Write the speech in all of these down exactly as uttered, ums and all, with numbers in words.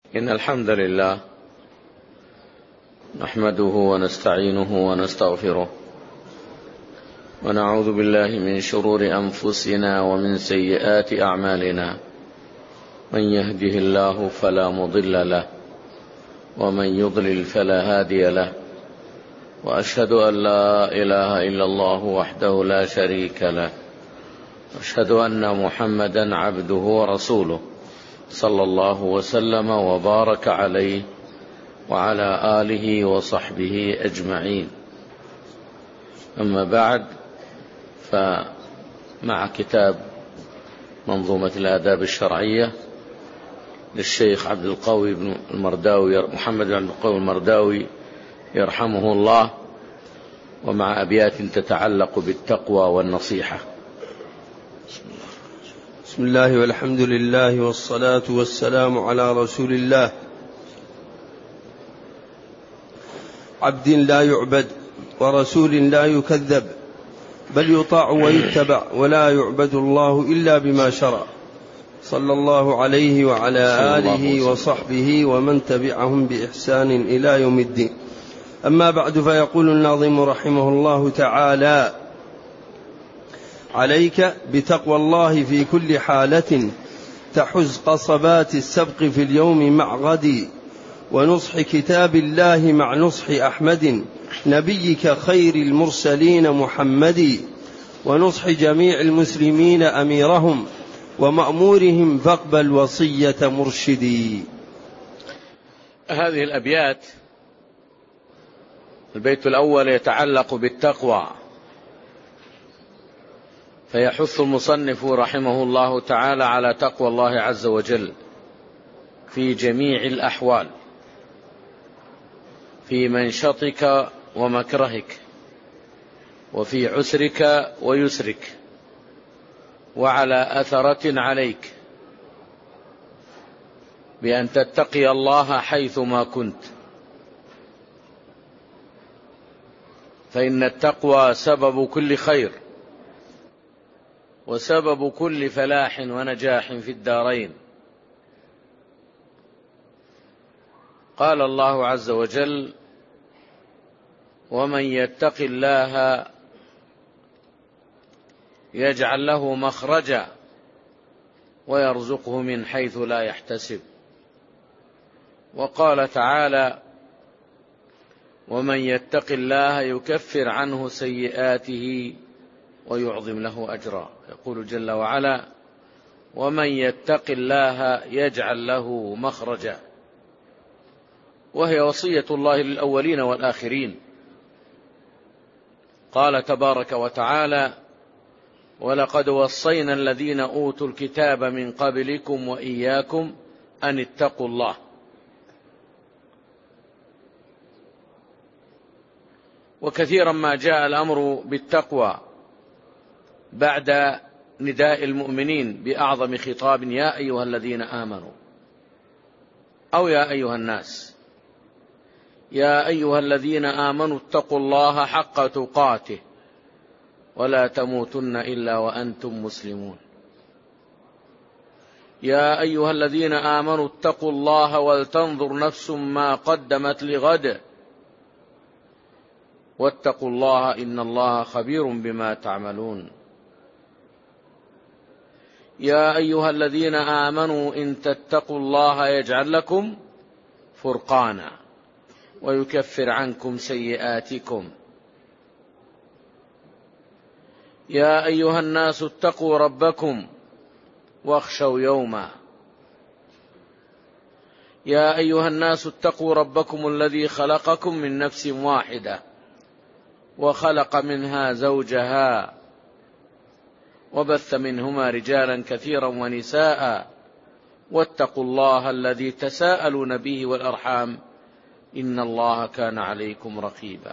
إن الحمد لله نحمده ونستعينه ونستغفره ونعوذ بالله من شرور أنفسنا ومن سيئات أعمالنا، من يهده الله فلا مضل له ومن يضلل فلا هادي له، وأشهد أن لا إله إلا الله وحده لا شريك له، وأشهد أن محمدا عبده ورسوله صلى الله وسلم وبارك عليه وعلى آله وصحبه أجمعين. أما بعد، فمع كتاب منظومة الآداب الشرعية للشيخ عبد القوي بن المرداوي محمد بن عبد القوي المرداوي يرحمه الله، ومع أبيات تتعلق بالتقوى والنصيحة. بسم الله والحمد لله والصلاة والسلام على رسول الله، عبد لا يعبد ورسول لا يكذب، بل يطاع ويتبع ولا يعبد الله إلا بما شرع، صلى الله عليه وعلى آله وصحبه ومن تبعهم بإحسان إلى يوم الدين. أما بعد، فيقول الناظم رحمه الله تعالى: عليك بتقوى الله في كل حالة، تحز قصبات السبق في اليوم مع غد، ونصح كتاب الله مع نصح أحمد نبيك خير المرسلين محمد، ونصح جميع المسلمين أميرهم ومأمورهم، فاقبل وصية مرشدي. هذه الأبيات، البيت الأول يتعلق بالتقوى، فيحث المصنف رحمه الله تعالى على تقوى الله عز وجل في جميع الأحوال، في منشطك ومكرهك، وفي عسرك ويسرك، وعلى أثرة عليك، بأن تتقي الله حيثما كنت، فإن التقوى سبب كل خير وسبب كل فلاح ونجاح في الدارين. قال الله عز وجل: ومن يتق الله يجعل له مخرجا ويرزقه من حيث لا يحتسب. وقال تعالى: ومن يتق الله يكفر عنه سيئاته ويعظم له أجرا. يقول جل وعلا: ومن يتق الله يجعل له مخرجا، وهي وصية الله للأولين والآخرين. قال تبارك وتعالى: ولقد وصينا الذين أوتوا الكتاب من قبلكم وإياكم أن اتقوا الله. وكثيرا ما جاء الأمر بالتقوى بعد نداء المؤمنين بأعظم خطاب: يا أيها الذين آمنوا، أو يا أيها الناس. يا أيها الذين آمنوا اتقوا الله حق تقاته ولا تموتن إلا وأنتم مسلمون. يا أيها الذين آمنوا اتقوا الله ولتنظر نفس ما قدمت لغد واتقوا الله إن الله خبير بما تعملون. يا أيها الذين آمنوا إن تتقوا الله يجعل لكم فرقانا ويكفر عنكم سيئاتكم. يا أيها الناس اتقوا ربكم واخشوا يوما. يا أيها الناس اتقوا ربكم الذي خلقكم من نفس واحدة وخلق منها زوجها وبث منهما رجالا كثيرا ونساء واتقوا الله الذي تساءلون به والأرحام إن الله كان عليكم رقيبا.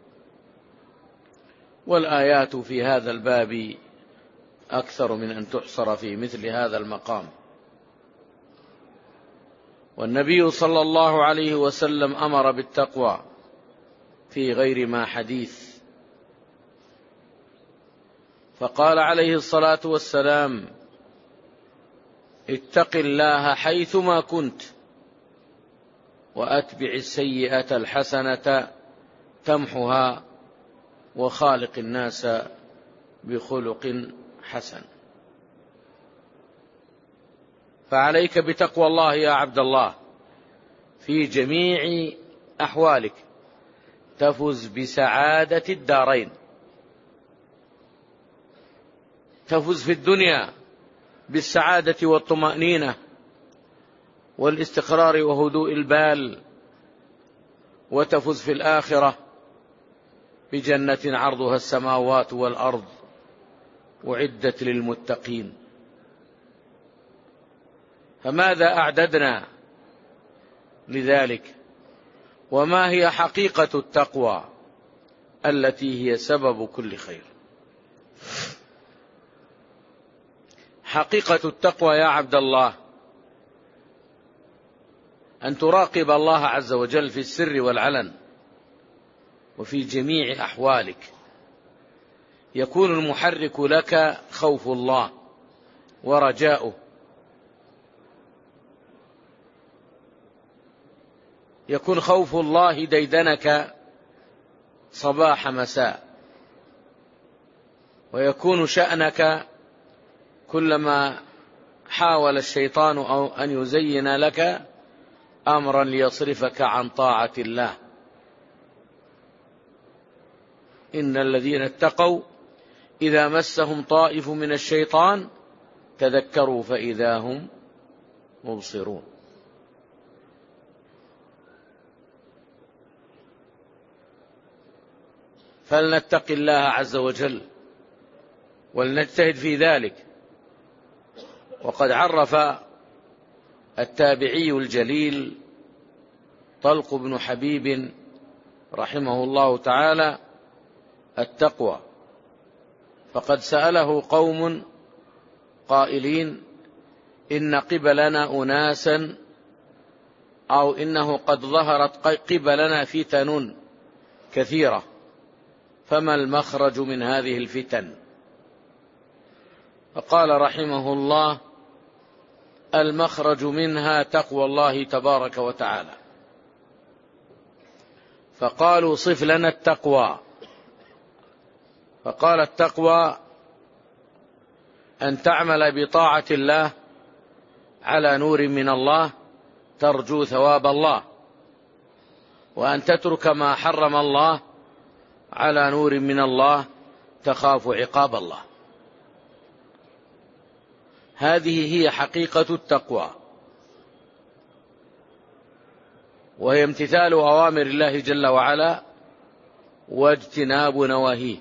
والآيات في هذا الباب أكثر من أن تحصر في مثل هذا المقام. والنبي صلى الله عليه وسلم أمر بالتقوى في غير ما حديث، فقال عليه الصلاة والسلام: اتق الله حيثما كنت وأتبع السيئة الحسنة تمحها وخالق الناس بخلق حسن. فعليك بتقوى الله يا عبد الله في جميع أحوالك، تفز بسعادة الدارين، تفز في الدنيا بالسعادة والطمأنينة والاستقرار وهدوء البال، وتفز في الآخرة بجنة عرضها السماوات والأرض أعدت للمتقين. فماذا أعددنا لذلك؟ وما هي حقيقة التقوى التي هي سبب كل خير؟ حقيقة التقوى يا عبد الله أن تراقب الله عز وجل في السر والعلن وفي جميع أحوالك. يكون المحرك لك خوف الله ورجاؤه، يكون خوف الله ديدنك صباح مساء، ويكون شأنك كلما حاول الشيطان أو أن يزين لك أمرا ليصرفك عن طاعة الله. إن الذين اتقوا إذا مسهم طائف من الشيطان تذكروا فإذا هم مبصرون. فلنتق الله عز وجل ولنجتهد في ذلك. وقد عرف التابعي الجليل طلق بن حبيب رحمه الله تعالى التقوى، فقد سأله قوم قائلين إن قبلنا أناسا أو إنه قد ظهرت قبلنا فتن كثيرة، فما المخرج من هذه الفتن؟ فقال رحمه الله المخرج منها تقوى الله تبارك وتعالى. فقالوا صف لنا التقوى، فقال التقوى أن تعمل بطاعة الله على نور من الله ترجو ثواب الله، وأن تترك ما حرم الله على نور من الله تخاف عقاب الله. هذه هي حقيقة التقوى، وهي امتثال أوامر الله جل وعلا واجتناب نواهيه.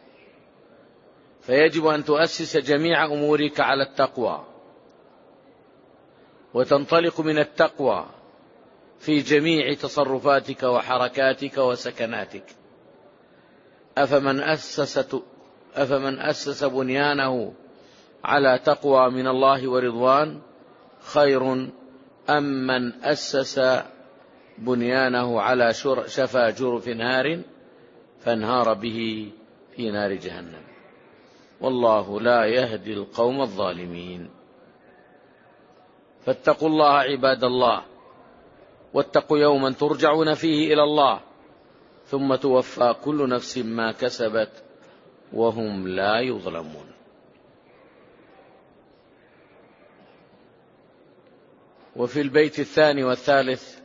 فيجب أن تؤسس جميع أمورك على التقوى، وتنطلق من التقوى في جميع تصرفاتك وحركاتك وسكناتك. أفمن أسس أفمن أسس بنيانه على تقوى من الله ورضوان خير أم من أسس بنيانه على شفا جرف نار فانهار به في نار جهنم، والله لا يهدي القوم الظالمين. فاتقوا الله عباد الله، واتقوا يوما ترجعون فيه إلى الله ثم توفى كل نفس ما كسبت وهم لا يظلمون. وفي البيت الثاني والثالث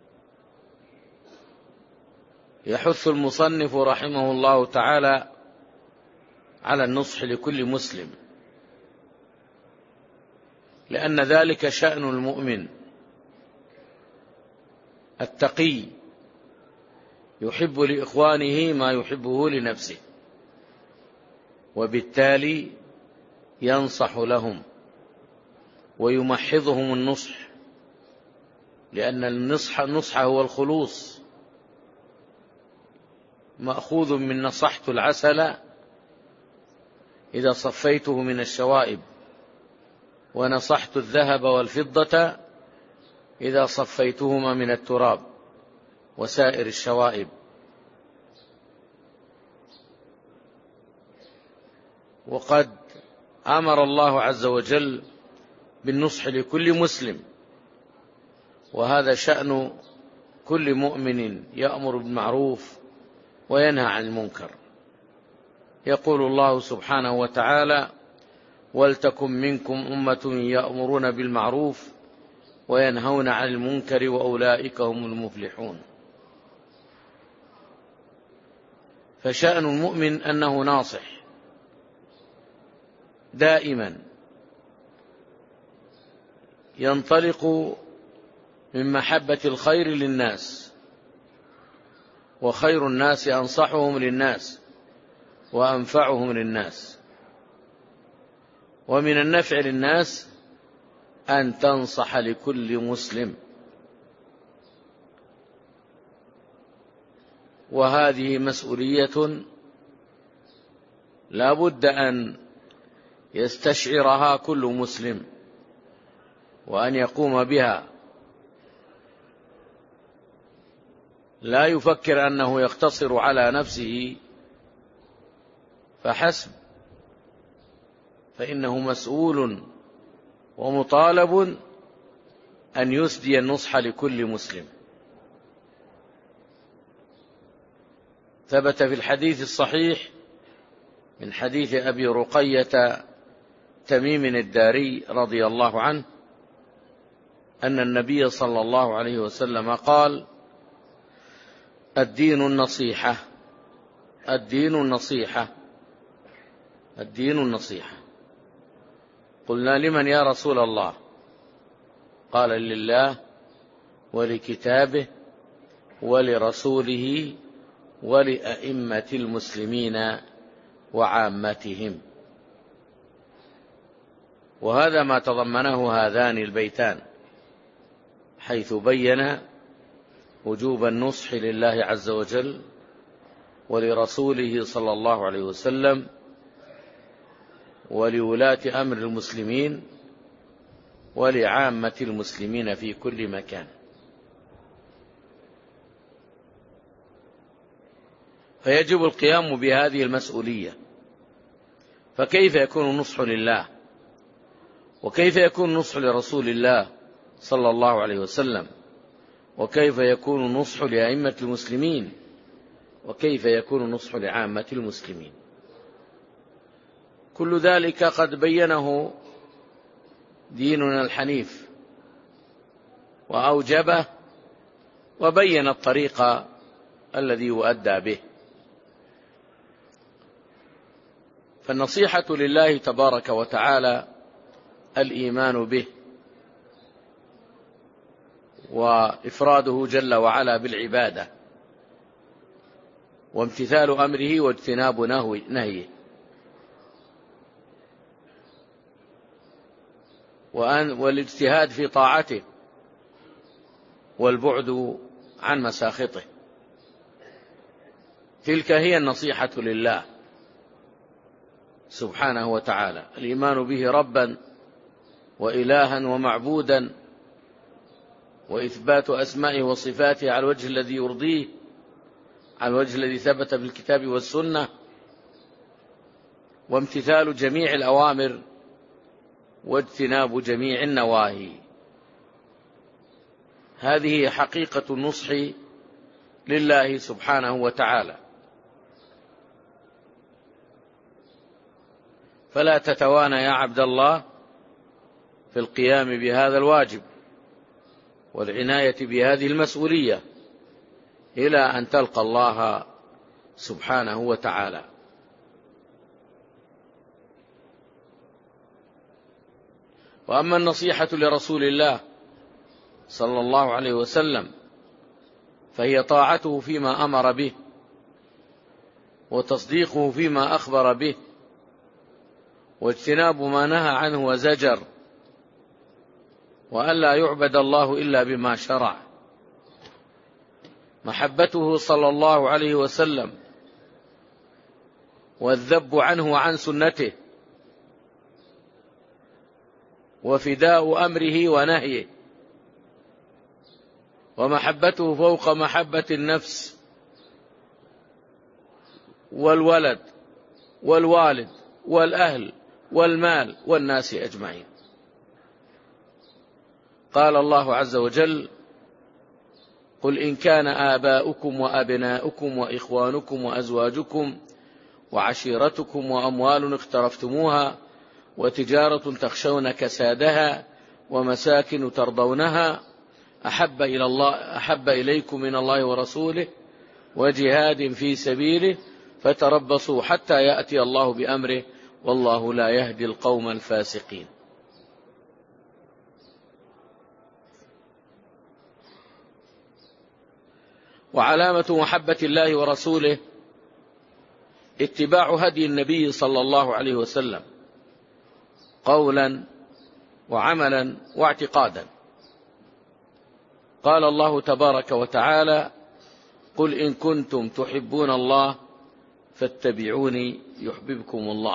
يحث المصنف رحمه الله تعالى على النصح لكل مسلم، لأن ذلك شأن المؤمن التقي، يحب لإخوانه ما يحبه لنفسه، وبالتالي ينصح لهم ويمحضهم النصح، لأن النصح النصح هو الخلوص، مأخوذ من نصحت العسل إذا صفيته من الشوائب، ونصحت الذهب والفضة إذا صفيتهما من التراب وسائر الشوائب. وقد أمر الله عز وجل بالنصح لكل مسلم، وهذا شأن كل مؤمن يأمر بالمعروف وينهى عن المنكر. يقول الله سبحانه وتعالى: ولتكن منكم أمة يأمرون بالمعروف وينهون عن المنكر وأولئك هم المفلحون. فشأن المؤمن أنه ناصح دائما، ينطلق من محبة الخير للناس، وخير الناس أنصحهم للناس وأنفعهم للناس. ومن النفع للناس أن تنصح لكل مسلم، وهذه مسؤولية لا بد أن يستشعرها كل مسلم وأن يقوم بها، لا يفكر أنه يقتصر على نفسه فحسب، فإنه مسؤول ومطالب أن يسدي النصح لكل مسلم. ثبت في الحديث الصحيح من حديث أبي رقية تميم الداري رضي الله عنه أن النبي صلى الله عليه وسلم قال: الدين النصيحة، الدين النصيحة، الدين النصيحة. قلنا: لمن يا رسول الله؟ قال: لله ولكتابه ولرسوله ولأئمة المسلمين وعامتهم. وهذا ما تضمنه هذان البيتان، حيث بين وجوب النصح لله عز وجل ولرسوله صلى الله عليه وسلم ولولاة أمر المسلمين ولعامة المسلمين في كل مكان. فيجب القيام بهذه المسؤولية. فكيف يكون النصح لله؟ وكيف يكون النصح لرسول الله صلى الله عليه وسلم؟ وكيف يكون النصح لأئمة المسلمين؟ وكيف يكون النصح لعامة المسلمين؟ كل ذلك قد بينه ديننا الحنيف وأوجبه وبين الطريق الذي يؤدى به. فالنصيحة لله تبارك وتعالى الإيمان به وإفراده جل وعلا بالعبادة وامتثال أمره واجتناب نهيه، والاجتهاد في طاعته والبعد عن مساخطه. تلك هي النصيحة لله سبحانه وتعالى، الإيمان به ربا وإلها ومعبودا، وإثبات أسمائه وصفاته على الوجه الذي يرضيه، على الوجه الذي ثبت في الكتاب والسنة، وامتثال جميع الأوامر واجتناب جميع النواهي. هذه حقيقة النصح لله سبحانه وتعالى. فلا تتوانى يا عبد الله في القيام بهذا الواجب والعناية بهذه المسؤولية إلى أن تلقى الله سبحانه وتعالى. وأما النصيحة لرسول الله صلى الله عليه وسلم فهي طاعته فيما أمر به وتصديقه فيما أخبر به واجتناب ما نهى عنه وزجر، وأن لا يعبد الله إلا بما شرع. محبته صلى الله عليه وسلم والذب عنه وعن سنته وفداء أمره ونهيه، ومحبته فوق محبة النفس والولد والوالد والأهل والمال والناس أجمعين. قال الله عز وجل: قل إن كان آباؤكم وأبناؤكم وإخوانكم وأزواجكم وعشيرتكم وأموال اقترفتموها وتجارة تخشون كسادها ومساكن ترضونها أحب إلى الله أحب إليكم من الله ورسوله وجهاد في سبيله فتربصوا حتى يأتي الله بأمره والله لا يهدي القوم الفاسقين. وعلامة محبة الله ورسوله اتباع هدي النبي صلى الله عليه وسلم قولا وعملا واعتقادا. قال الله تبارك وتعالى: قل إن كنتم تحبون الله فاتبعوني يحببكم الله.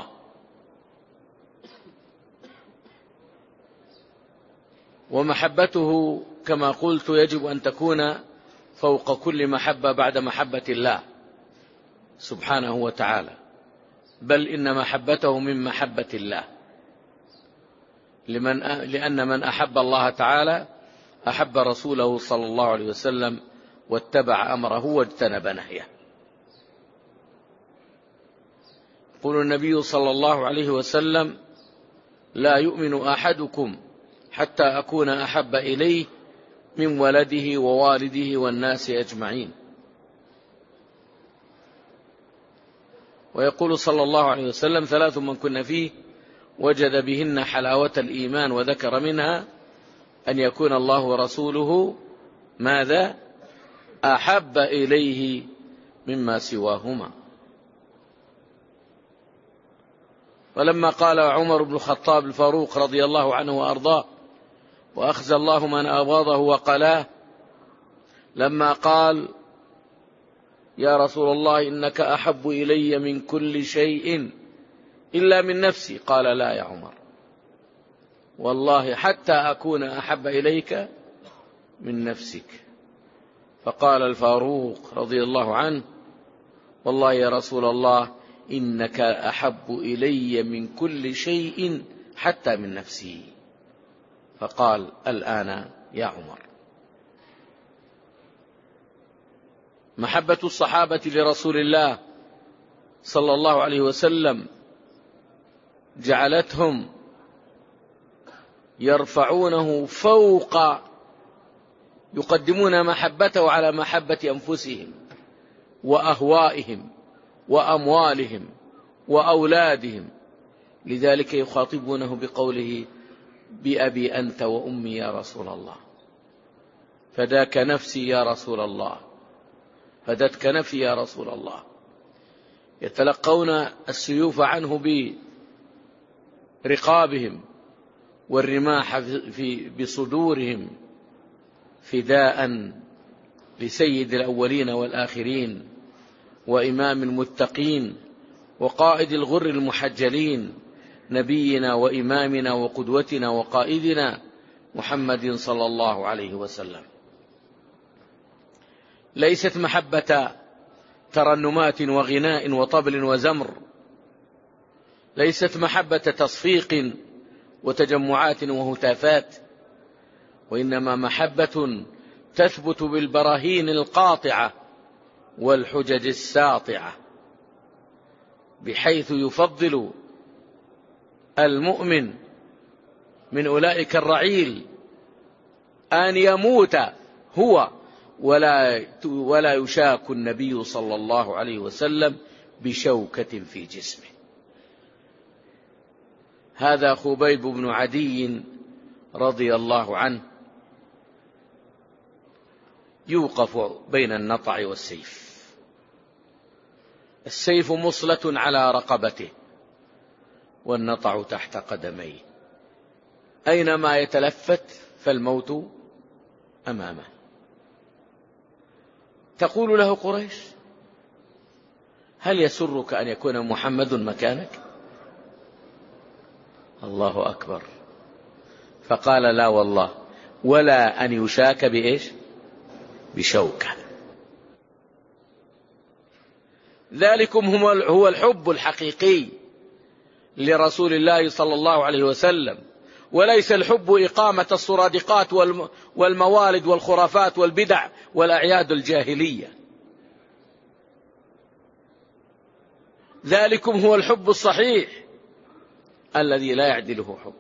ومحبته كما قلت يجب أن تكون فوق كل محبة بعد محبة الله سبحانه وتعالى، بل إن محبته من محبة الله، لمن لأن من أحب الله تعالى أحب رسوله صلى الله عليه وسلم واتبع أمره واجتنب نهيه. يقول النبي صلى الله عليه وسلم: لا يؤمن أحدكم حتى أكون أحب إليه من ولده ووالده والناس أجمعين. ويقول صلى الله عليه وسلم: ثلاث من كن فيه وجد بهن حلاوة الإيمان، وذكر منها أن يكون الله ورسوله ماذا؟ أحب إليه مما سواهما. ولما قال عمر بن الخطاب الفاروق رضي الله عنه وأرضاه: وأخزى الله من أبغضه وقلاه، لما قال: يا رسول الله إنك أحب إلي من كل شيء إلا من نفسي، قال: لا يا عمر، والله حتى أكون أحب إليك من نفسك. فقال الفاروق رضي الله عنه: والله يا رسول الله إنك أحب إلي من كل شيء حتى من نفسي. فقال: الآن يا عمر. محبة الصحابة لرسول الله صلى الله عليه وسلم جعلتهم يرفعونه فوق، يقدمون محبته على محبة أنفسهم وأهوائهم وأموالهم وأولادهم. لذلك يخاطبونه بقوله: بأبي أنت وأمي يا رسول الله، فداك نفسي يا رسول الله، فدتك نفسي يا رسول الله. يتلقون السيوف عنه برقابهم والرماح في بصدورهم فداء لسيد الأولين والآخرين وإمام المتقين وقائد الغر المحجلين، نبينا وإمامنا وقدوتنا وقائدنا محمد صلى الله عليه وسلم. ليست محبة ترنمات وغناء وطبل وزمر، ليست محبة تصفيق وتجمعات وهتافات، وإنما محبة تثبت بالبراهين القاطعة والحجج الساطعة، بحيث يفضل المؤمن من أولئك الرعيل أن يموت هو ولا ولا يشاك النبي صلى الله عليه وسلم بشوكة في جسمه. هذا خبيب بن عدي رضي الله عنه يوقف بين النطع والسيف. السيف مصلة على رقبته والنطع تحت قدميه، أينما يتلفت فالموت أمامه. تقول له قريش: هل يسرك أن يكون محمد مكانك؟ الله أكبر. فقال: لا والله، ولا أن يشاك بإيش؟ بشوكة. ذلكم هو الحب الحقيقي لرسول الله صلى الله عليه وسلم، وليس الحب إقامة الصرادقات والموالد والخرافات والبدع والأعياد الجاهلية. ذلكم هو الحب الصحيح الذي لا يعدله حب.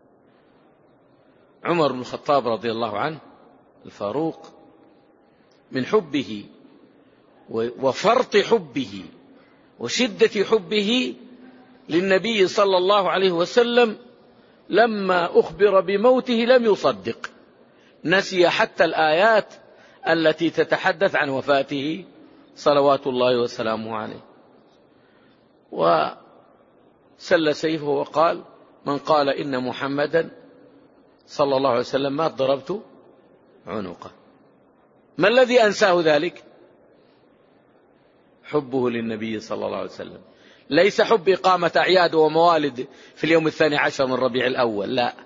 عمر بن الخطاب رضي الله عنه الفاروق من حبه وفرط حبه وشدة حبه للنبي صلى الله عليه وسلم لما أخبر بموته لم يصدق، نسي حتى الآيات التي تتحدث عن وفاته صلوات الله وسلامه عليه، وسل سيفه وقال: من قال إن محمدا صلى الله عليه وسلم مات ضربت عنقه. ما الذي أنساه ذلك؟ حبه للنبي صلى الله عليه وسلم، ليس حب إقامة أعياد وموالد في اليوم الثاني عشر من ربيع الأول، لا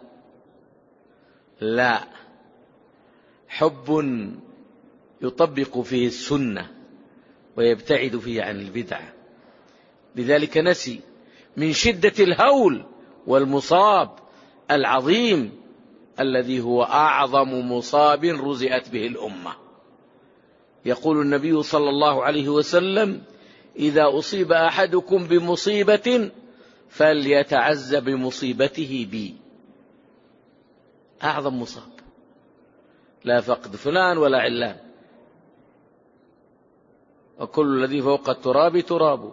لا، حب يطبق فيه السنة ويبتعد فيه عن البدع. لذلك نسي من شدة الهول والمصاب العظيم الذي هو أعظم مصاب رزئت به الأمة. يقول النبي صلى الله عليه وسلم: إذا أصيب أحدكم بمصيبة فليتعز بمصيبته بي. أعظم مصاب، لا فقد فلان ولا علان، وكل الذي فوق التراب تراب.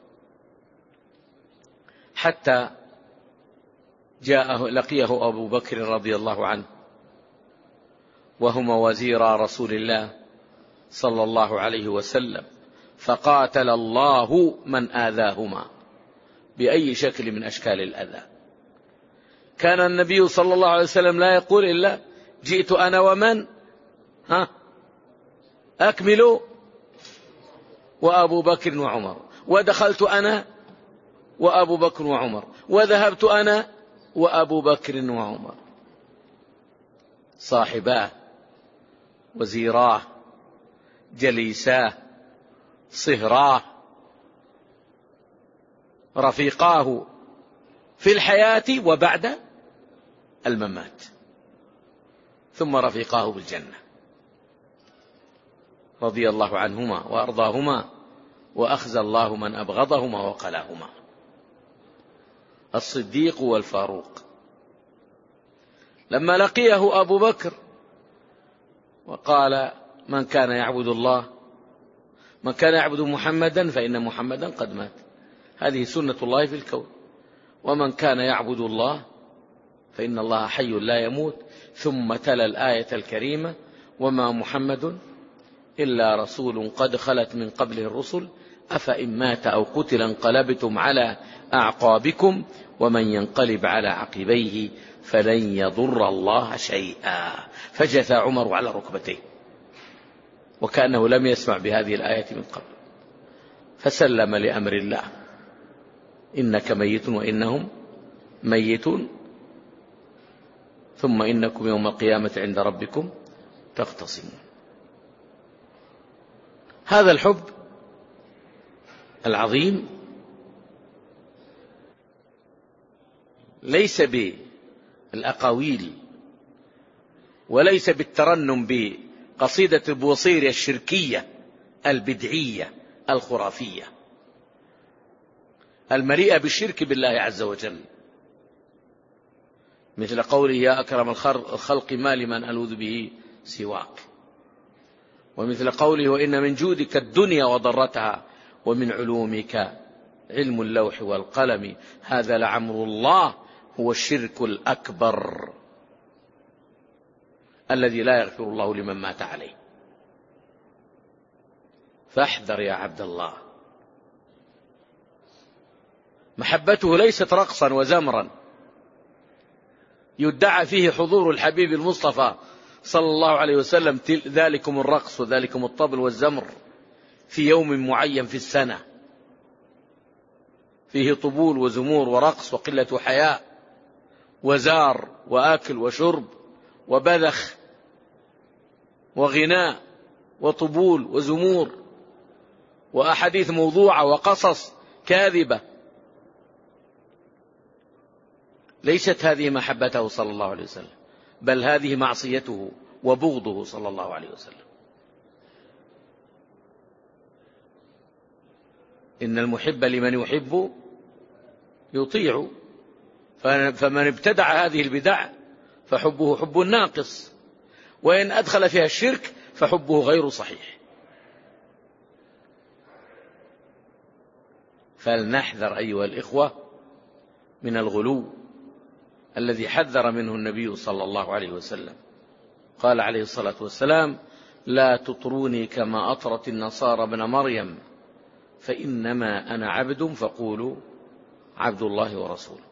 حتى جاءه لقيه أبو بكر رضي الله عنه وهما وزيرا رسول الله صلى الله عليه وسلم، فقاتل الله من آذاهما بأي شكل من أشكال الأذى. كان النبي صلى الله عليه وسلم لا يقول إلا: جئت أنا ومن ها أكملوا وأبو بكر وعمر، ودخلت أنا وأبو بكر وعمر، وذهبت أنا وأبو بكر وعمر. صاحباه وزيراه جليساه صهراه رفيقاه في الحياة وبعد الممات، ثم رفيقاه بالجنة، رضي الله عنهما وأرضاهما وأخزى الله من أبغضهما وقلاهما. الصديق والفاروق لما لقيه أبو بكر وقال: من كان يعبد الله من كان يعبد محمدا فإن محمدا قد مات، هذه سنة الله في الكون، ومن كان يعبد الله فإن الله حي لا يموت. ثم تلا الآية الكريمة: وما محمد إلا رسول قد خلت من قبله الرسل أفإن مات أو قتل انقلبتم على أعقابكم ومن ينقلب على عقبيه فلن يضر الله شيئا. فجثى عمر على ركبتيه وكأنه لم يسمع بهذه الآية من قبل، فسلم لأمر الله: إنك ميت وإنهم ميتون ثم إنكم يوم القيامة عند ربكم تختصمون. هذا الحب العظيم ليس بالأقاويل وليس بالترنم بقصيدة البوصيري الشركية البدعية الخرافية المليئة بالشرك بالله عز وجل، مثل قوله: يا أكرم الخلق ما لمن ألوذ به سواك، ومثل قوله: وإن من جودك الدنيا وضرتها ومن علومك علم اللوح والقلم، هذا لعمر الله هو الشرك الأكبر الذي لا يغفر الله لمن مات عليه. فاحذر يا عبد الله. محبته ليست رقصا وزمرا يدعى فيه حضور الحبيب المصطفى صلى الله عليه وسلم، ذلكم الرقص وذلكم الطبل والزمر في يوم معين في السنة فيه طبول وزمور ورقص وقلة حياء وزار وآكل وشرب وبذخ وغناء وطبول وزمور وأحاديث موضوعة وقصص كاذبة. ليست هذه محبته صلى الله عليه وسلم، بل هذه معصيته وبغضه صلى الله عليه وسلم. إن المحب لمن يحب يطيع، فمن ابتدع هذه البدع فحبه حب ناقص، وإن أدخل فيها الشرك فحبه غير صحيح. فلنحذر أيها الإخوة من الغلو الذي حذر منه النبي صلى الله عليه وسلم. قال عليه الصلاة والسلام: لا تطروني كما أطرت النصارى ابن مريم، فإنما أنا عبد فقولوا عبد الله ورسوله.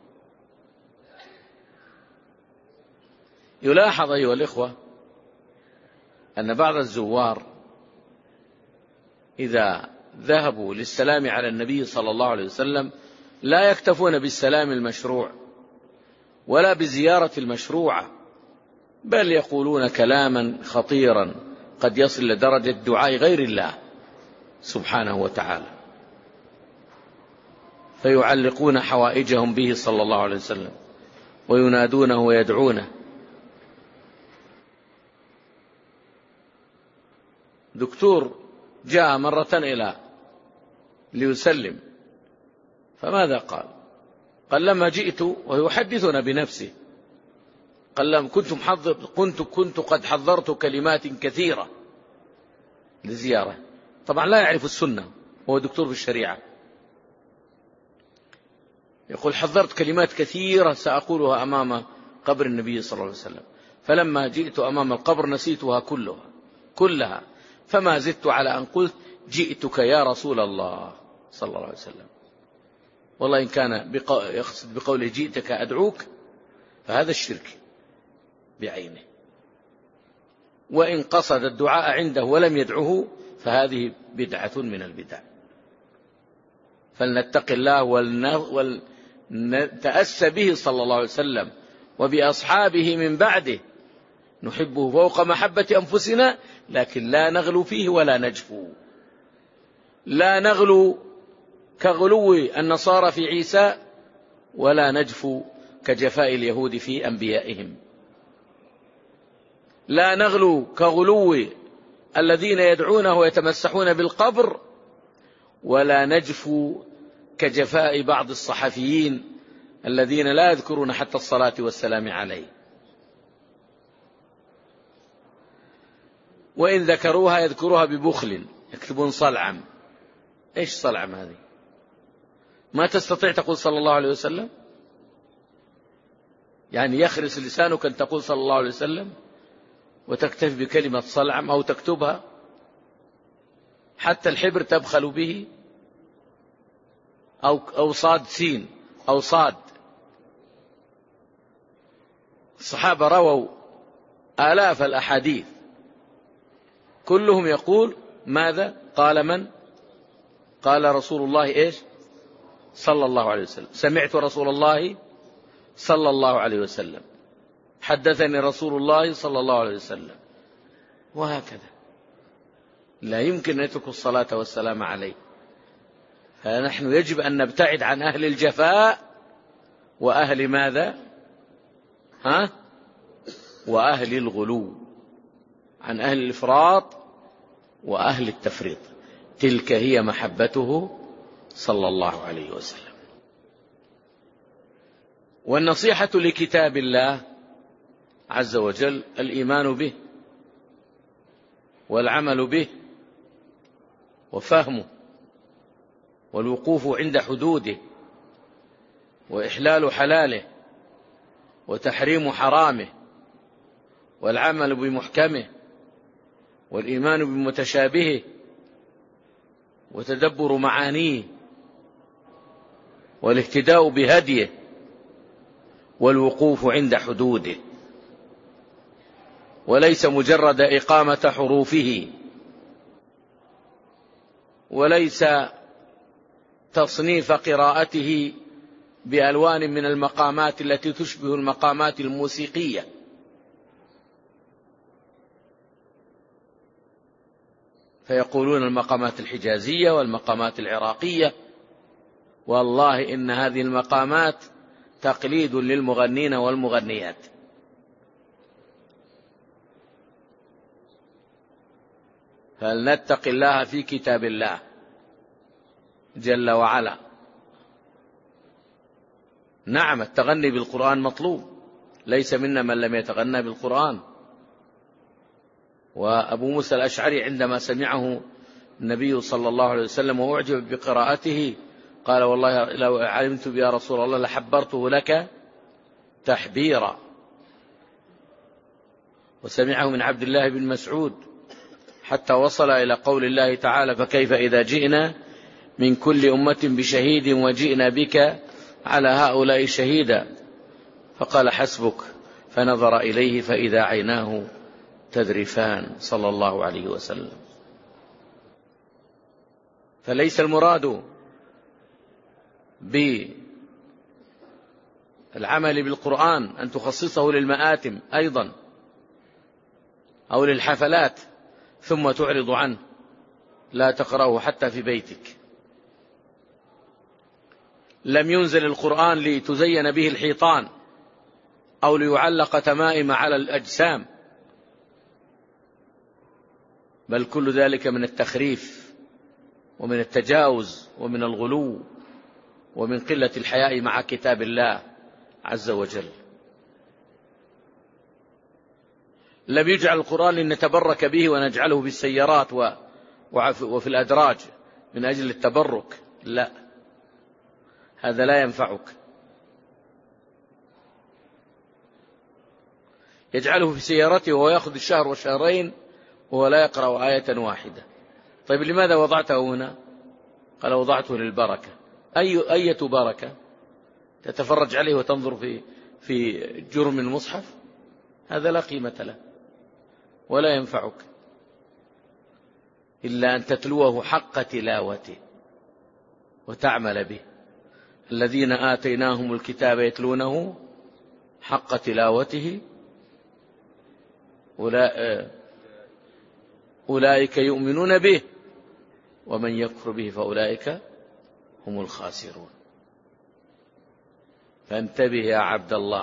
يلاحظ أيها الإخوة أن بعض الزوار إذا ذهبوا للسلام على النبي صلى الله عليه وسلم لا يكتفون بالسلام المشروع ولا بالزيارة المشروعة، بل يقولون كلاما خطيرا قد يصل لدرجة دعاء غير الله سبحانه وتعالى، فيعلقون حوائجهم به صلى الله عليه وسلم وينادونه ويدعونه. دكتور جاء مرة إلى ليسلم، فماذا قال؟ قال: لما جئت ويحدثنا بنفسه، قال: لم كنت محضر كنت كنت قد حضرت كلمات كثيرة للزيارة. طبعا لا يعرف السنة، هو دكتور في الشريعة. يقول: حضرت كلمات كثيرة سأقولها أمام قبر النبي صلى الله عليه وسلم، فلما جئت أمام القبر نسيتها كلها كلها فما زدت على أن قلت: جئتك يا رسول الله صلى الله عليه وسلم. والله إن كان يقصد بقوله جئتك أدعوك فهذا الشرك بعينه، وإن قصد الدعاء عنده ولم يدعه فهذه بدعة من البدع. فلنتق الله ولنتأسى به صلى الله عليه وسلم وبأصحابه من بعده، نحبه فوق محبة أنفسنا، لكن لا نغلو فيه ولا نجفو. لا نغلو كغلو النصارى في عيسى، ولا نجفو كجفاء اليهود في أنبيائهم. لا نغلو كغلو الذين يدعونه ويتمسحون بالقبر، ولا نجفو كجفاء بعض الصحفيين الذين لا يذكرون حتى الصلاة والسلام عليه، وإن ذكروها يذكروها ببخل، يكتبون صلعم. إيش صلعم هذه؟ ما تستطيع تقول صلى الله عليه وسلم؟ يعني يخرس لسانك أن تقول صلى الله عليه وسلم وتكتفي بكلمة صلعم أو تكتبها، حتى الحبر تبخل به، أو, أو صاد سين أو صاد. الصحابة رووا آلاف الأحاديث كلهم يقول ماذا؟ قال من؟ قال رسول الله إيش؟ صلى الله عليه وسلم. سمعت رسول الله صلى الله عليه وسلم. حدثني رسول الله صلى الله عليه وسلم. وهكذا لا يمكن أن يترك الصلاة والسلام عليه. فنحن يجب أن نبتعد عن أهل الجفاء وأهل ماذا؟ ها؟ وأهل الغلو، عن أهل الإفراط وأهل التفريط. تلك هي محبته صلى الله عليه وسلم. والنصيحة لكتاب الله عز وجل الإيمان به والعمل به وفهمه والوقوف عند حدوده وإحلال حلاله وتحريم حرامه والعمل بمحكمه والإيمان بمتشابهه وتدبر معانيه والاهتداء بهديه والوقوف عند حدوده، وليس مجرد إقامة حروفه، وليس تصنيف قراءته بألوان من المقامات التي تشبه المقامات الموسيقية. فيقولون المقامات الحجازية والمقامات العراقية، والله إن هذه المقامات تقليد للمغنين والمغنيات. فلنتق الله في كتاب الله جل وعلا. نعم، التغني بالقرآن مطلوب، ليس منا من لم يتغنى بالقرآن. وأبو موسى الأشعري عندما سمعه النبي صلى الله عليه وسلم وأعجب بقراءته قال: والله لو علمت يا رسول الله لحبرته لك تحبيرا. وسمعه من عبد الله بن مسعود حتى وصل إلى قول الله تعالى: فكيف إذا جئنا من كل أمة بشهيد وجئنا بك على هؤلاء شهيدا. فقال: حسبك. فنظر إليه فإذا عيناه تذرفان صلى الله عليه وسلم. فليس المراد بالعمل بالقرآن أن تخصصه للمآتم أيضا أو للحفلات ثم تعرض عنه، لا تقرأه حتى في بيتك. لم ينزل القرآن لتزين به الحيطان أو ليعلق تمائم على الأجسام، بل كل ذلك من التخريف ومن التجاوز ومن الغلو ومن قلة الحياء مع كتاب الله عز وجل. لم يجعل القرآن لنتبرك به ونجعله بالسيارات وفي الأدراج من أجل التبرك، لا، هذا لا ينفعك. يجعله في سيارته وهو يأخذ الشهر والشهرين وهو لا يقرأ آية واحدة. طيب لماذا وضعته هنا؟ قال: وضعته للبركة. أي أية بركة؟ تتفرج عليه وتنظر في في جرم المصحف؟ هذا لا قيمة له ولا ينفعك إلا أن تتلوه حق تلاوته وتعمل به. الذين آتيناهم الكتاب يتلونه حق تلاوته أولئك يؤمنون به ومن يكفر به فأولئك هم الخاسرون. فانتبه يا عبد الله.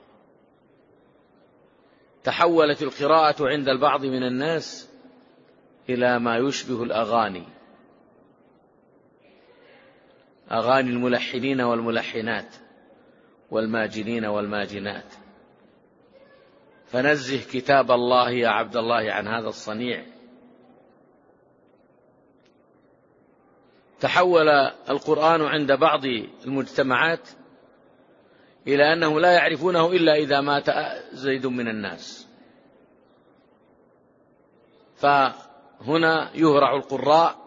تحولت القراءة عند البعض من الناس إلى ما يشبه الأغاني، أغاني الملحنين والملحنات والماجنين والماجنات. فنزه كتاب الله يا عبد الله عن هذا الصنيع. تحول القرآن عند بعض المجتمعات إلى أنه لا يعرفونه إلا إذا مات زيد من الناس. فهنا يهرع القراء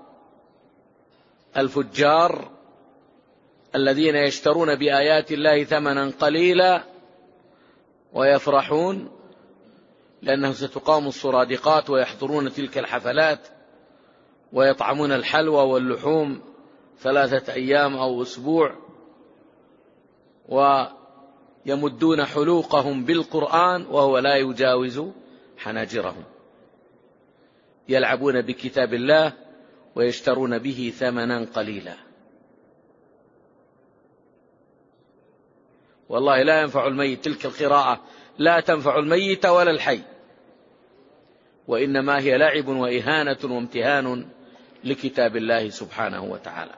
الفجار الذين يشترون بآيات الله ثمنا قليلا ويفرحون لأنه ستقام الصرادقات ويحضرون تلك الحفلات ويطعمون الحلوى واللحوم ثلاثة أيام أو أسبوع، ويمدون حلوقهم بالقرآن وهو لا يجاوز حناجرهم. يلعبون بكتاب الله ويشترون به ثمنا قليلا. والله لا ينفع الميت، تلك القراءة لا تنفع الميت ولا الحي، وإنما هي لعب وإهانة وامتهان لكتاب الله سبحانه وتعالى.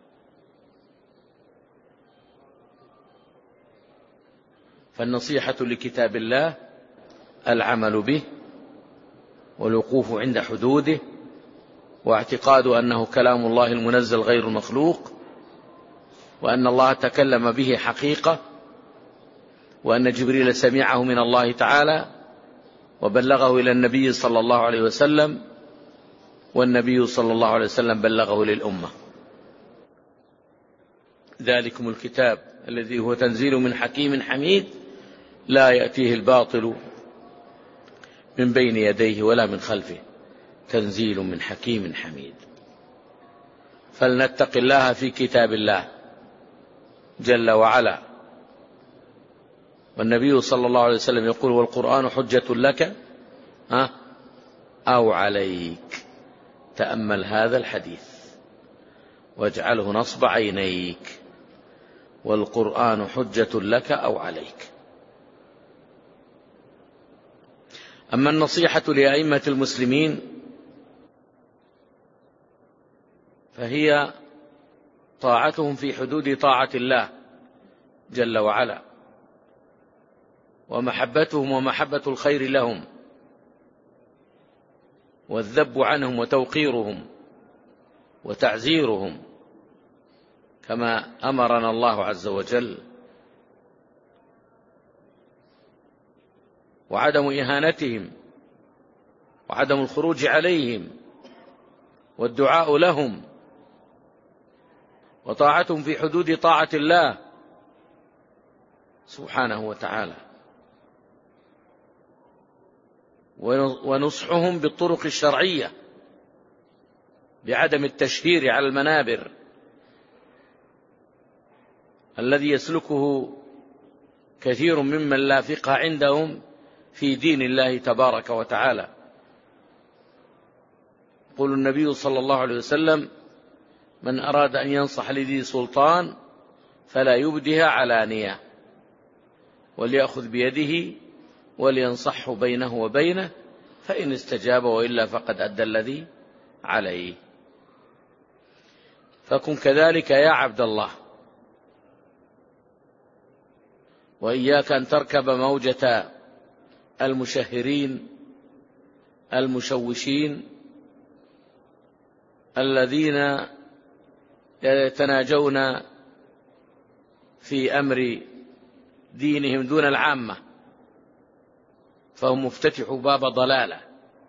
فالنصيحة لكتاب الله العمل به والوقوف عند حدوده، واعتقاد أنه كلام الله المنزل غير مخلوق، وأن الله تكلم به حقيقة، وأن جبريل سمعه من الله تعالى وبلغه إلى النبي صلى الله عليه وسلم، والنبي صلى الله عليه وسلم بلغه للأمة. ذلكم الكتاب الذي هو تنزيل من حكيم حميد لا يأتيه الباطل من بين يديه ولا من خلفه تنزيل من حكيم حميد. فلنتق الله في كتاب الله جل وعلا. والنبي صلى الله عليه وسلم يقول: والقرآن حجة لك أو عليك. تأمل هذا الحديث واجعله نصب عينيك والقرآن حجة لك أو عليك. أما النصيحة لأئمة المسلمين فهي طاعتهم في حدود طاعة الله جل وعلا، ومحبتهم ومحبة الخير لهم، والذب عنهم وتوقيرهم وتعزيرهم كما أمرنا الله عز وجل، وعدم إهانتهم وعدم الخروج عليهم والدعاء لهم، وطاعتهم في حدود طاعة الله سبحانه وتعالى، ونصحهم بالطرق الشرعية بعدم التشهير على المنابر الذي يسلكه كثير ممن لا فقه عندهم في دين الله تبارك وتعالى. يقول النبي صلى الله عليه وسلم: من أراد أن ينصح لذي سلطان فلا يبدها علانية، وليأخذ بيده ولينصحه بينه وبينه، فإن استجاب وإلا فقد أدى الذي عليه. فكن كذلك يا عبد الله، وإياك أن تركب موجة المشهرين المشوشين الذين يتناجون في أمر دينهم دون العامة، فهم مفتتحوا باب ضلالة.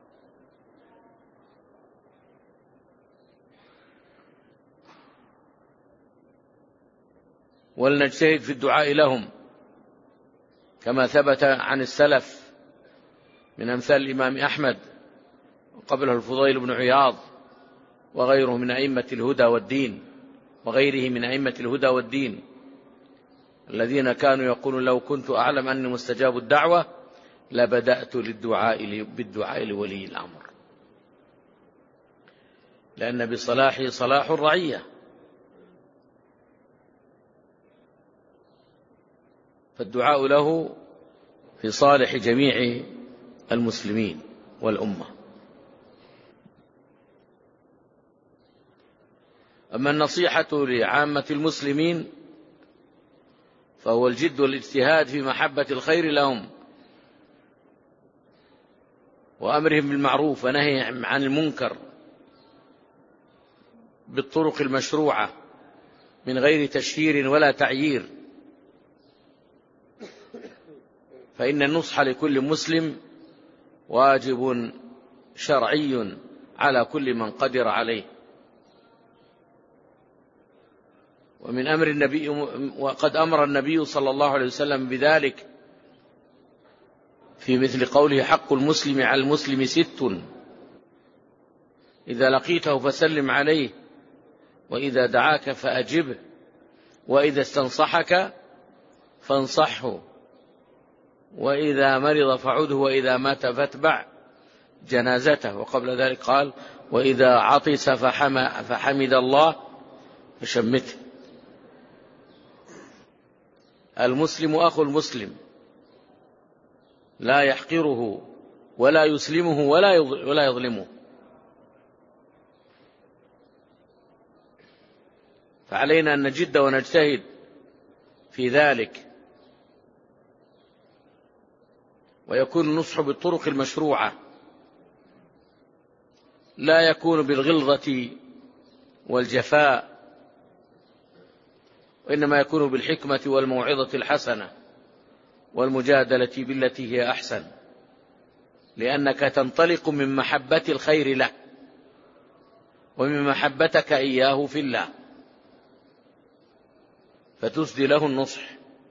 ولنجتهد في الدعاء لهم كما ثبت عن السلف من أمثال الإمام أحمد وقبله الفضيل بن عياض وغيره من أئمة الهدى والدين وغيره من أئمة الهدى والدين الذين كانوا يقولون: لو كنت أعلم أني مستجاب الدعوة لبدأت للدعاء بالدعاء لولي الأمر، لأن بصلاحه صلاح الرعية، فالدعاء له في صالح جميع المسلمين والأمة. أما النصيحة لعامة المسلمين فهو الجد والاجتهاد في محبة الخير لهم وأمرهم بالمعروف ونهي عن المنكر بالطرق المشروعة من غير تشهير ولا تعيير، فإن النصح لكل مسلم واجب شرعي على كل من قدر عليه. ومن أمر النبي وقد أمر النبي صلى الله عليه وسلم بذلك في مثل قوله: حق المسلم على المسلم ست: إذا لقيته فسلم عليه، وإذا دعاك فأجبه، وإذا استنصحك فانصحه، وإذا مرض فعده، وإذا مات فاتبع جنازته. وقبل ذلك قال: وإذا عطس فحمد الله فشمته. المسلم أخو المسلم، لا يحقره ولا يسلمه ولا يظلمه، فعلينا أن نجد ونجتهد في ذلك، ويكون النصح بالطرق المشروعة، لا يكون بالغلظة والجفاء، وإنما يكون بالحكمة والموعظة الحسنة والمجادلة بالتي هي أحسن، لأنك تنطلق من محبة الخير له ومن محبتك إياه في الله، فتسدي له النصح.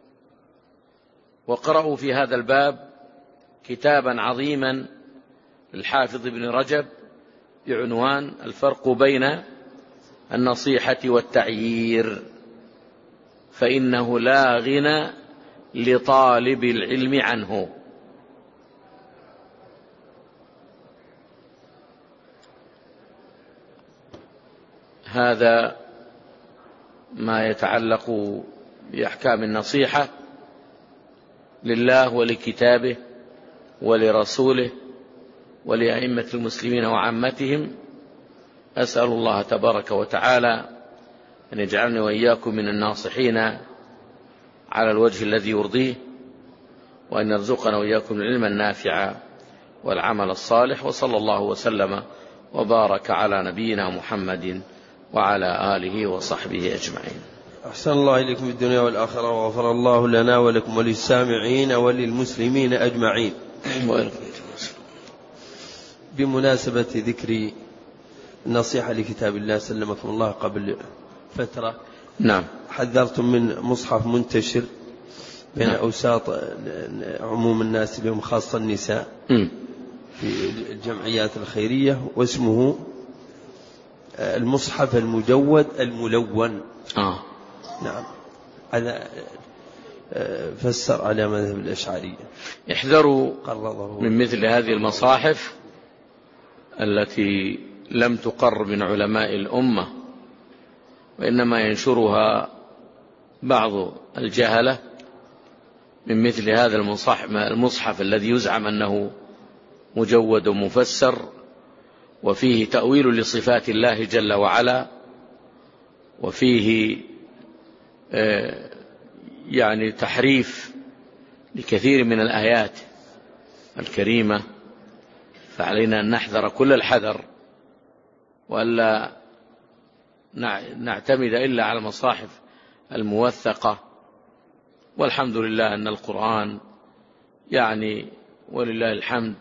وقرأوا في هذا الباب كتابا عظيما للحافظ ابن رجب بعنوان: الفرق بين النصيحة والتعيير، فإنه لا غنى لطالب العلم عنه. هذا ما يتعلق بأحكام النصيحة لله ولكتابه ولرسوله ولأئمة المسلمين وعامتهم. أسأل الله تبارك وتعالى أن يجعلني وإياكم من الناصحين على الوجه الذي يرضيه، وأن يرزقنا وإياكم العلم النافع والعمل الصالح. وصلى الله وسلم وبارك على نبينا محمد وعلى آله وصحبه أجمعين. أحسن الله إليكم في الدنيا والآخرة، وغفر الله لنا ولكم وللسامعين وللمسلمين أجمعين. بمناسبة ذكر النصيحة لكتاب الله سلمكم الله قبل فترة، نعم، حذرتم من مصحف منتشر بين نعم. أوساط عموم الناس اليوم خاصة النساء م. في الجمعيات الخيرية، واسمه المصحف المجود الملون. آه. نعم، هذا فسر على مذهب الأشعرية. احذروا من مثل هذه المصاحف التي لم تقر من علماء الأمة، وإنما ينشرها بعض الجهلة، من مثل هذا المصحف, المصحف الذي يزعم أنه مجود ومفسر وفيه تأويل لصفات الله جل وعلا، وفيه يعني تحريف لكثير من الآيات الكريمة. فعلينا أن نحذر كل الحذر، وألا نعتمد إلا على المصاحف الموثقة. والحمد لله أن القرآن يعني ولله الحمد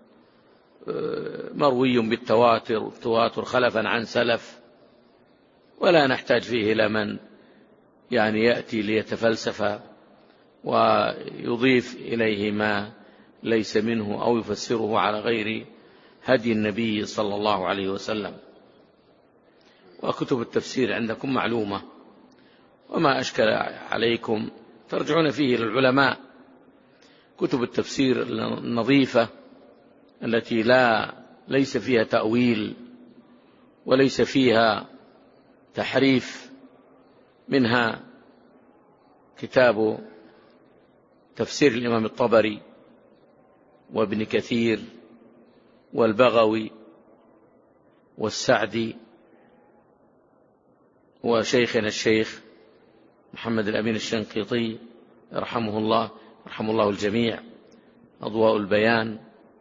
مروي بالتواتر، التواتر خلفا عن سلف، ولا نحتاج فيه إلى من يعني يأتي ليتفلسف ويضيف إليه ما ليس منه أو يفسره على غير هدي النبي صلى الله عليه وسلم. وكتب التفسير عندكم معلومة، وما أشكل عليكم ترجعون فيه للعلماء. كتب التفسير النظيفة التي لا ليس فيها تأويل وليس فيها تحريف، منها كتاب تفسير الإمام الطبري وابن كثير والبغوي والسعدي وشيخنا الشيخ محمد الأمين الشنقيطي يرحمه الله، يرحم الله الجميع، أضواء البيان.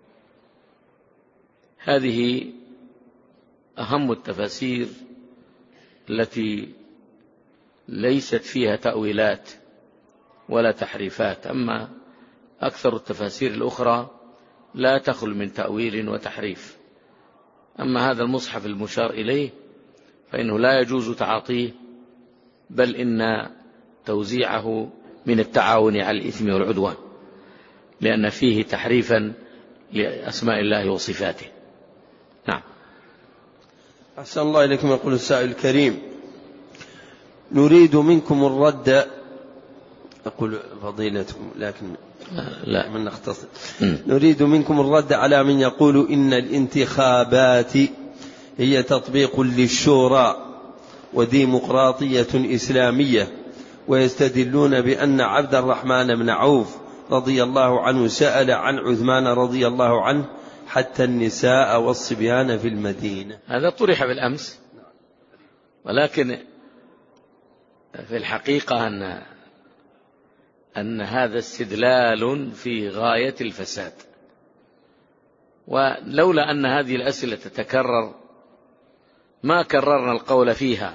هذه أهم التفاسير التي ليست فيها تأويلات ولا تحريفات. أما أكثر التفاسير الأخرى لا تخل من تأويل وتحريف. أما هذا المصحف المشار إليه فإنه لا يجوز تعاطيه، بل إن توزيعه من التعاون على الإثم والعدوان، لأن فيه تحريفا لأسماء الله وصفاته. نعم. أحسن الله إليكم. يقول السائل الكريم: نريد منكم الرد، أقول فضيلتكم لكن لا من نختصر، نريد منكم الرد على من يقول إن الانتخابات هي تطبيق للشورى وديمقراطية إسلامية، ويستدلون بأن عبد الرحمن بن عوف رضي الله عنه سأل عن عثمان رضي الله عنه حتى النساء والصبيان في المدينة. هذا طرح بالأمس، ولكن في الحقيقة أن أن هذا استدلال في غاية الفساد. ولولا أن هذه الأسئلة تتكرر ما كررنا القول فيها،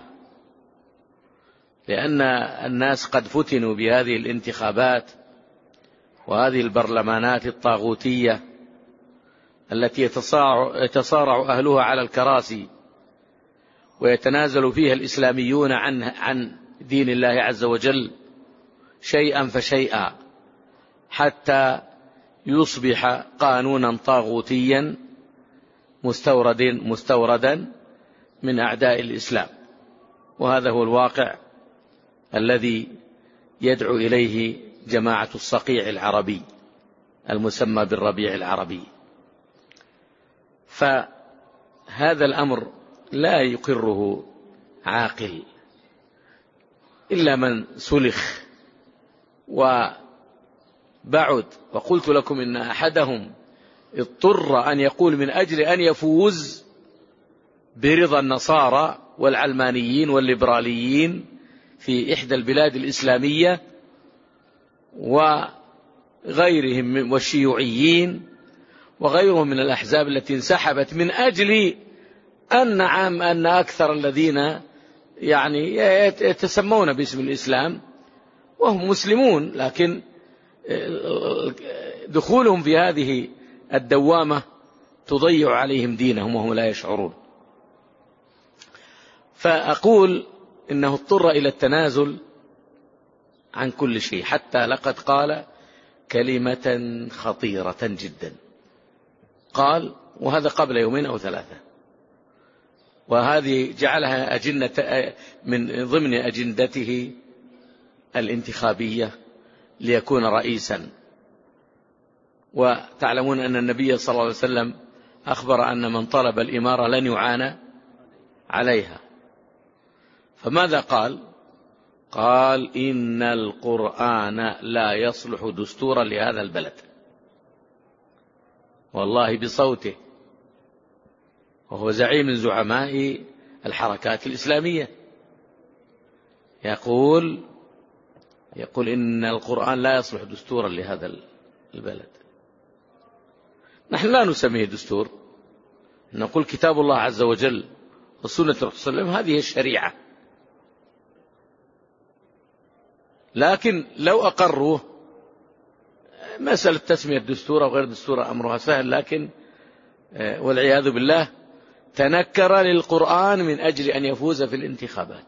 لأن الناس قد فتنوا بهذه الانتخابات وهذه البرلمانات الطاغوتية التي يتصارع, يتصارع أهلها على الكراسي، ويتنازل فيها الإسلاميون عن, عن دين الله عز وجل شيئا فشيئا، حتى يصبح قانونا طاغوتيا مستورد مستوردا من أعداء الإسلام. وهذا هو الواقع الذي يدعو إليه جماعة الصقيع العربي المسمى بالربيع العربي. فهذا الأمر لا يقره عاقل إلا من سلخ وبعد. وقلت لكم إن أحدهم اضطر أن يقول من أجل أن يفوز برضا النصارى والعلمانيين والليبراليين في إحدى البلاد الإسلامية وغيرهم والشيوعيين وغيرهم من الأحزاب التي انسحبت من أجل أن نعم أن أكثر الذين يعني يتسمون باسم الإسلام وهم مسلمون، لكن دخولهم في هذه الدوامة تضيع عليهم دينهم وهم لا يشعرون. فأقول إنه اضطر إلى التنازل عن كل شيء، حتى لقد قال كلمة خطيرة جدا، قال، وهذا قبل يومين أو ثلاثة، وهذه جعلها أجندة من ضمن أجندته الانتخابية ليكون رئيسا. وتعلمون أن النبي صلى الله عليه وسلم أخبر أن من طلب الإمارة لن يعانى عليها. فماذا قال؟ قال إن القرآن لا يصلح دستورا لهذا البلد، والله بصوته، وهو زعيم من زعماء الحركات الإسلامية، يقول يقول إن القرآن لا يصلح دستورا لهذا البلد. نحن لا نسميه دستور، نقول كتاب الله عز وجل وسنة الرسول صلى الله عليه وسلم، هذه الشريعة. لكن لو أقروه، مسألة تسمية دستور أو غير دستور أمرها سهل، لكن والعياذ بالله تنكر للقرآن من أجل أن يفوز في الانتخابات.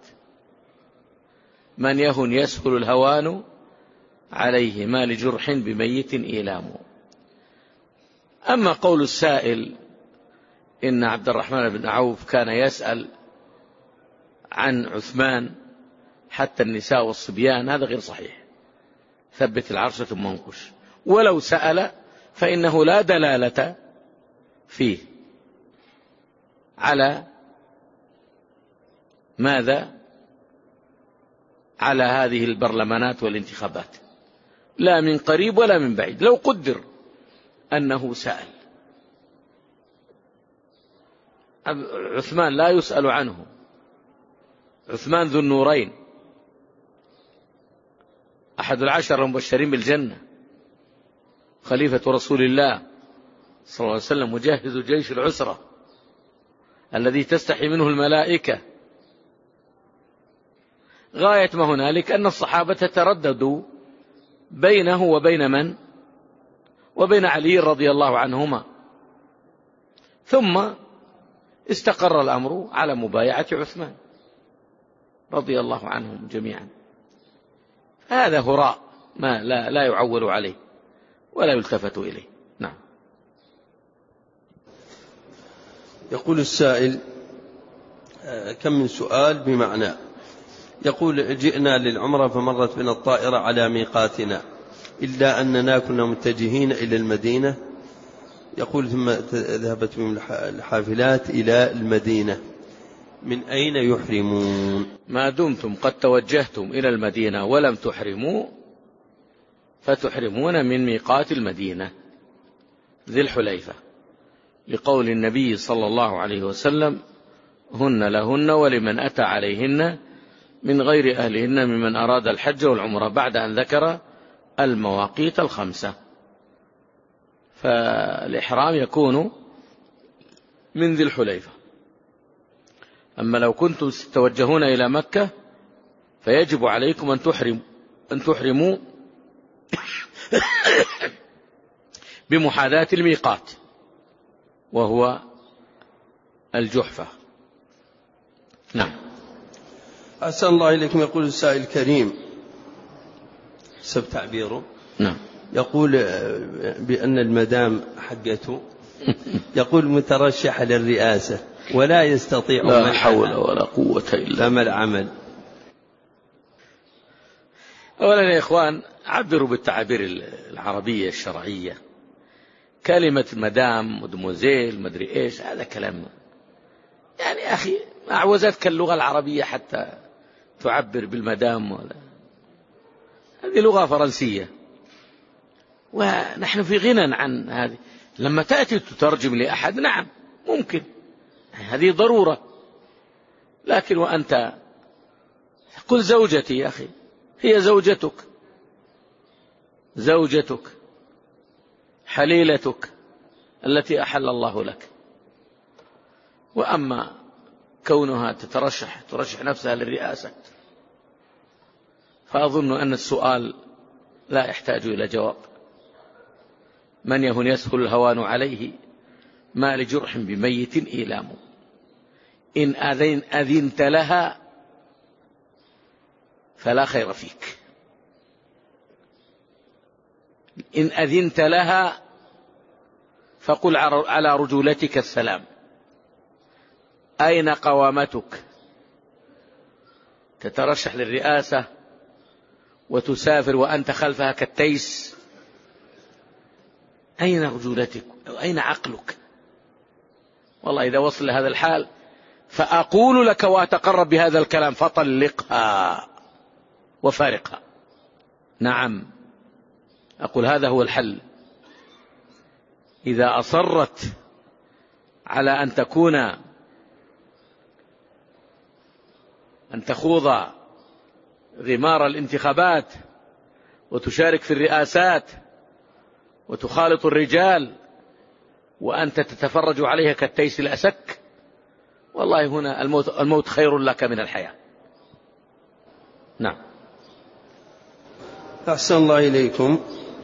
من يهن يسهل الهوان عليه، ما لجرح بميت إيلام. أما قول السائل إن عبد الرحمن بن عوف كان يسأل عن عثمان حتى النساء والصبيان، هذا غير صحيح. ثبت العرش ثم انقش. ولو سأل فإنه لا دلالة فيه على ماذا؟ على هذه البرلمانات والانتخابات، لا من قريب ولا من بعيد. لو قدر أنه سأل، عثمان لا يسأل عنه، عثمان ذو النورين، أحد العشر المبشرين بالجنة، خليفة رسول الله صلى الله عليه وسلم، مجهز جيش العسرة الذي تستحي منه الملائكة. غاية ما هنالك أن الصحابة ترددوا بينه وبين من؟ وبين علي رضي الله عنهما، ثم استقر الأمر على مبايعة عثمان رضي الله عنهم جميعا. هذا هراء ما لا, لا يعول عليه ولا يلتفت إليه. نعم. يقول السائل كم من سؤال بمعنى، يقول جئنا للعمرة فمرت بنا الطائرة على ميقاتنا، إلا أننا كنا متجهين إلى المدينة. يقول ثم ذهبت بهم الحافلات إلى المدينة، من أين يحرمون؟ ما دمتم قد توجهتم إلى المدينة ولم تحرموا فتحرمون من ميقات المدينة ذي الحليفة، لقول النبي صلى الله عليه وسلم هن لهن ولمن أتى عليهن من غير أهلهن ممن أراد الحج والعمرة، بعد أن ذكر المواقيت الخمسة. فالإحرام يكون من ذي الحليفة. أما لو كنتم تتوجهون إلى مكة فيجب عليكم أن تحرموا أن تحرموا بمحاذاة الميقات وهو الجحفة. نعم. أحسن الله إليكم. يقول السائل الكريم سب تعبيره، نعم، يقول بأن المدام حقته يقول مترشحة للرئاسة ولا يستطيع، لا حول ولا قوة إلا، فما العمل؟ أولا يا إخوان عبروا بالتعابير العربية الشرعية. كلمة مدام مدموزيل مدري إيش، هذا كلام يعني أخي أعوزتك اللغة العربية حتى تعبر بالمدام ولا. هذه لغة فرنسية، ونحن في غنى عن هذه. لما تأتي تترجم لأحد نعم ممكن، هذه ضرورة، لكن وأنت قل زوجتي يا أخي، هي زوجتك، زوجتك حليلتك التي أحل الله لك. وأما كونها تترشح ترشح نفسها للرئاسة، فأظن أن السؤال لا يحتاج إلى جواب. من يهن يسهل الهوان عليه، ما لجرح بميت إيلام. إن أذن أذنت لها فلا خير فيك، إن أذنت لها فقل على رجولتك السلام. أين قوامتك؟ تترشح للرئاسة وتسافر وأنت خلفها كالتيس، أين رجولتك؟ أين عقلك؟ والله إذا وصل لهذا الحال فأقول لك وأتقرب بهذا الكلام، فطلقها وفارقها. نعم أقول هذا هو الحل. إذا أصرت على أن تكون أن تخوض غمار الانتخابات وتشارك في الرئاسات وتخالط الرجال وأنت تتفرج عليها كالتيس الأسك، والله هنا الموت, الموت خير لك من الحياة. نعم. أحسن الله إليكم.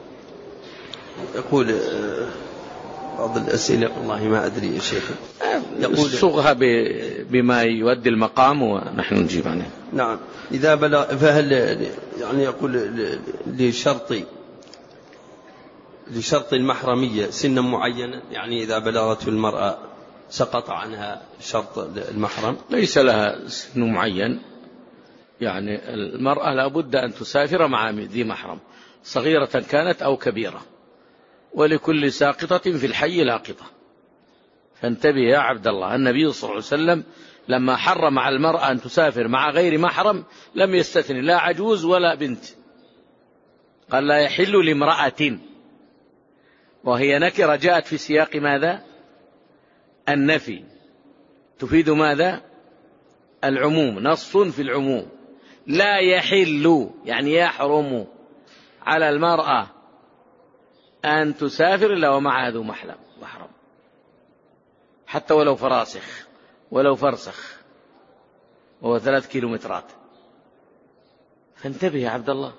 يقول بعض الأسئلة والله ما أدري يا شيخ، يقول صغها بما يؤدي المقام ونحن نجيب عنه. نعم. إذا بلغ فهل يعني يقول لشرط لشرط المحرمية سنا معينة، يعني إذا بلغت المرأة سقط عنها شرط المحرم؟ ليس لها سن معين، يعني المرأة لابد أن تسافر مع ذي محرم، صغيرة كانت أو كبيرة، ولكل ساقطة في الحي لاقطة. فانتبه يا عبد الله، النبي صلى الله عليه وسلم لما حرم على المرأة أن تسافر مع غير محرم لم يستثني لا عجوز ولا بنت، قال لا يحل لامرأة، وهي نكرة جاءت في سياق ماذا؟ النفي، تفيد ماذا؟ العموم، نص في العموم. لا يحل يعني يحرم على المرأة أن تسافر إلا ومعها ذو محرم، حتى ولو فراسخ ولو فرسخ وهو ثلاث كيلومترات. فانتبه يا عبد الله.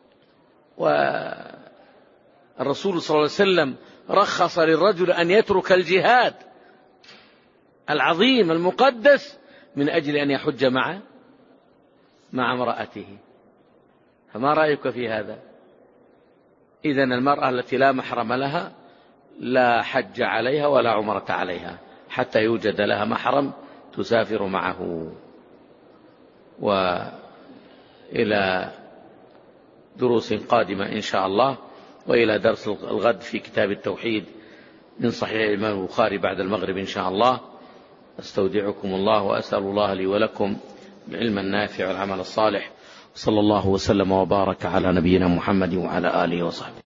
والرسول صلى الله عليه وسلم رخص للرجل أن يترك الجهاد العظيم المقدس من أجل أن يحج مع مع امرأته. فما رأيك في هذا؟ إذن المرأة التي لا محرم لها لا حج عليها ولا عمرة عليها حتى يوجد لها محرم تسافر معه. وإلى دروس قادمة إن شاء الله، وإلى درس الغد في كتاب التوحيد من صحيح الإمام البخاري بعد المغرب إن شاء الله. أستودعكم الله وأسأل الله لي ولكم العلم النافع والعمل الصالح. صلى الله وسلم وبارك على نبينا محمد وعلى آله وصحبه.